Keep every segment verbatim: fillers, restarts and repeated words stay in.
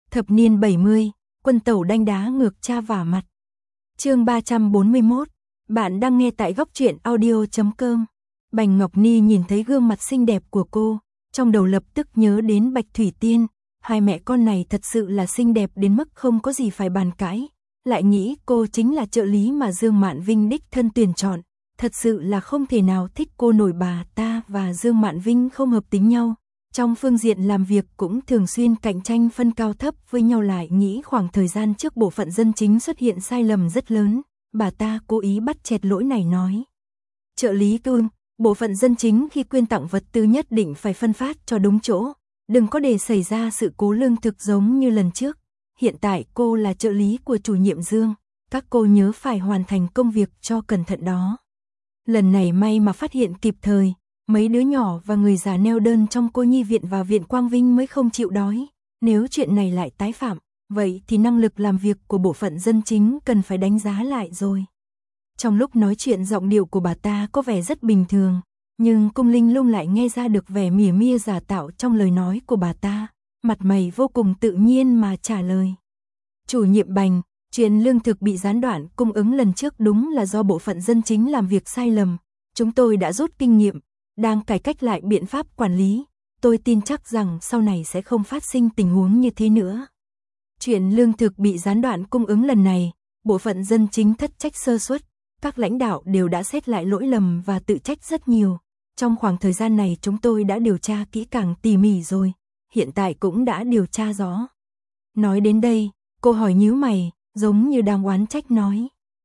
Thập niên bảy mươi, quân tẩu đanh đá ngược cha vả mặt. Chương ba trăm bốn mươi mốt, bạn đang nghe tại góc truyện audio chấm com. Bành Ngọc Ni nhìn thấy gương mặt xinh đẹp của cô, trong đầu lập tức nhớ đến Bạch Thủy Tiên, hai mẹ con này thật sự là xinh đẹp đến mức không có gì phải bàn cãi, lại nghĩ cô chính là trợ lý mà Dương Mạn Vinh đích thân tuyển chọn, thật sự là không thể nào thích cô nổi. Bà ta và Dương Mạn Vinh không hợp tính nhau, trong phương diện làm việc cũng thường xuyên cạnh tranh phân cao thấp với nhau, lại nghĩ khoảng thời gian trước bộ phận dân chính xuất hiện sai lầm rất lớn, bà ta cố ý bắt chẹt lỗi này nói. Trợ lý Cương, bộ phận dân chính khi quyên tặng vật tư nhất định phải phân phát cho đúng chỗ, đừng có để xảy ra sự cố lương thực giống như lần trước. Hiện tại cô là trợ lý của chủ nhiệm Dương, các cô nhớ phải hoàn thành công việc cho cẩn thận đó. Lần này may mà phát hiện kịp thời, mấy đứa nhỏ và người già neo đơn trong cô nhi viện và viện Quang Vinh mới không chịu đói. Nếu chuyện này lại tái phạm, vậy thì năng lực làm việc của bộ phận dân chính cần phải đánh giá lại rồi. Trong lúc nói chuyện giọng điệu của bà ta có vẻ rất bình thường, nhưng Cung Linh Lung lại nghe ra được vẻ mỉa mia giả tạo trong lời nói của bà ta, mặt mày vô cùng tự nhiên mà trả lời. Chủ nhiệm Bành, chuyện lương thực bị gián đoạn cung ứng lần trước đúng là do bộ phận dân chính làm việc sai lầm. Chúng tôi đã rút kinh nghiệm, đang cải cách lại biện pháp quản lý. Tôi tin chắc rằng sau này sẽ không phát sinh tình huống như thế nữa. Chuyện lương thực bị gián đoạn cung ứng lần này, bộ phận dân chính thất trách sơ suất. Các lãnh đạo đều đã xét lại lỗi lầm và tự trách rất nhiều. Trong khoảng thời gian này chúng tôi đã điều tra kỹ càng tỉ mỉ rồi, hiện tại cũng đã điều tra rõ. Nói đến đây, cô hỏi nhíu mày, giống như đang oán trách nói.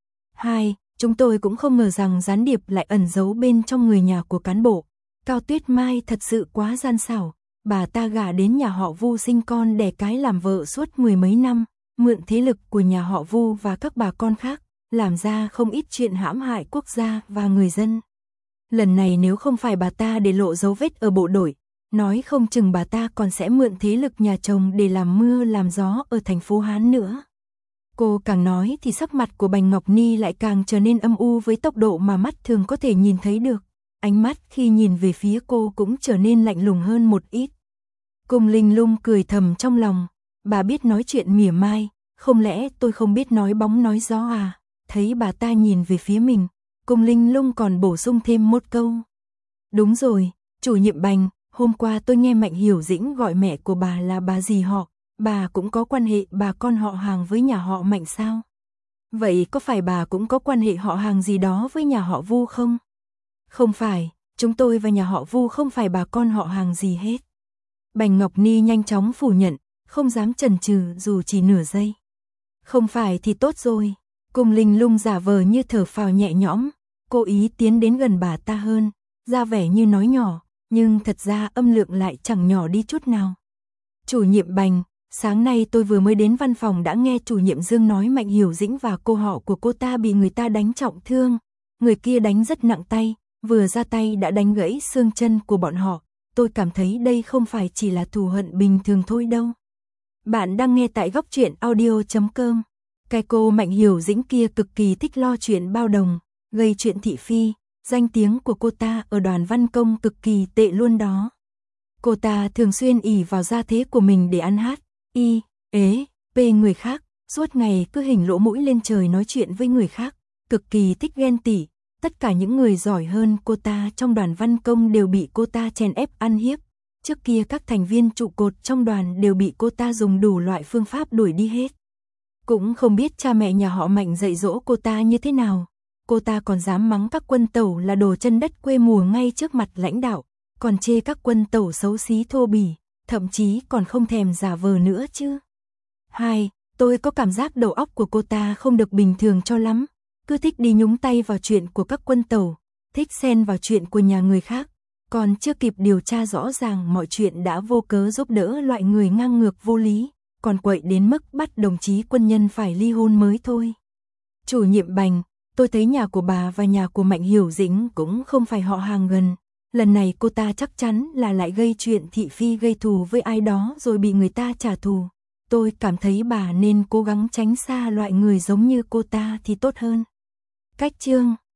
Hai, chúng tôi cũng không ngờ rằng gián điệp lại ẩn giấu bên trong người nhà của cán bộ. Cao Tuyết Mai thật sự quá gian xảo, bà ta gả đến nhà họ Vu sinh con đẻ cái làm vợ suốt mười mấy năm, mượn thế lực của nhà họ Vu và các bà con khác, làm ra không ít chuyện hãm hại quốc gia và người dân. Lần này nếu không phải bà ta để lộ dấu vết ở bộ đội, nói không chừng bà ta còn sẽ mượn thế lực nhà chồng để làm mưa làm gió ở thành phố Hán nữa. Cô càng nói thì sắc mặt của Bành Ngọc Ni lại càng trở nên âm u với tốc độ mà mắt thường có thể nhìn thấy được. Ánh mắt khi nhìn về phía cô cũng trở nên lạnh lùng hơn một ít. Cung Linh Lung cười thầm trong lòng, bà biết nói chuyện mỉa mai, không lẽ tôi không biết nói bóng nói gió à? Thấy bà ta nhìn về phía mình, Cung Linh Lung còn bổ sung thêm một câu. Đúng rồi, chủ nhiệm Bành, hôm qua tôi nghe Mạnh Hiểu Dĩnh gọi mẹ của bà là bà dì họ, bà cũng có quan hệ bà con họ hàng với nhà họ Mạnh sao? Vậy có phải bà cũng có quan hệ họ hàng gì đó với nhà họ Vu không? Không phải, chúng tôi và nhà họ Vu không phải bà con họ hàng gì hết. Bành Ngọc Ni nhanh chóng phủ nhận, không dám chần chừ dù chỉ nửa giây. Không phải thì tốt rồi. Cung Linh Lung giả vờ như thở phào nhẹ nhõm, cố ý tiến đến gần bà ta hơn, ra vẻ như nói nhỏ, nhưng thật ra âm lượng lại chẳng nhỏ đi chút nào. Chủ nhiệm Bành, sáng nay tôi vừa mới đến văn phòng đã nghe chủ nhiệm Dương nói Mạnh Hiểu Dĩnh và cô họ của cô ta bị người ta đánh trọng thương, người kia đánh rất nặng tay, vừa ra tay đã đánh gãy xương chân của bọn họ, tôi cảm thấy đây không phải chỉ là thù hận bình thường thôi đâu. Bạn đang nghe tại góc truyện audio chấm com. Cái cô Mạnh Hiểu Dĩnh kia cực kỳ thích lo chuyện bao đồng, gây chuyện thị phi, danh tiếng của cô ta ở đoàn văn công cực kỳ tệ luôn đó. Cô ta thường xuyên ỷ vào gia thế của mình để ăn hát, y, ế, pê người khác, suốt ngày cứ hình lỗ mũi lên trời nói chuyện với người khác, cực kỳ thích ghen tị. Tất cả những người giỏi hơn cô ta trong đoàn văn công đều bị cô ta chèn ép ăn hiếp. Trước kia các thành viên trụ cột trong đoàn đều bị cô ta dùng đủ loại phương pháp đuổi đi hết. Cũng không biết cha mẹ nhà họ Mạnh dạy dỗ cô ta như thế nào. Cô ta còn dám mắng các quân tẩu là đồ chân đất quê mùa ngay trước mặt lãnh đạo, còn chê các quân tẩu xấu xí thô bỉ, thậm chí còn không thèm giả vờ nữa chứ. Hai, tôi có cảm giác đầu óc của cô ta không được bình thường cho lắm, cứ thích đi nhúng tay vào chuyện của các quân tẩu, thích xen vào chuyện của nhà người khác, còn chưa kịp điều tra rõ ràng mọi chuyện đã vô cớ giúp đỡ loại người ngang ngược vô lý, còn quậy đến mức bắt đồng chí quân nhân phải ly hôn mới thôi. Chủ nhiệm Bành, tôi thấy nhà của bà và nhà của Mạnh Hiểu Dĩnh cũng không phải họ hàng gần. Lần này cô ta chắc chắn là lại gây chuyện thị phi gây thù với ai đó rồi bị người ta trả thù. Tôi cảm thấy bà nên cố gắng tránh xa loại người giống như cô ta thì tốt hơn. Cách chương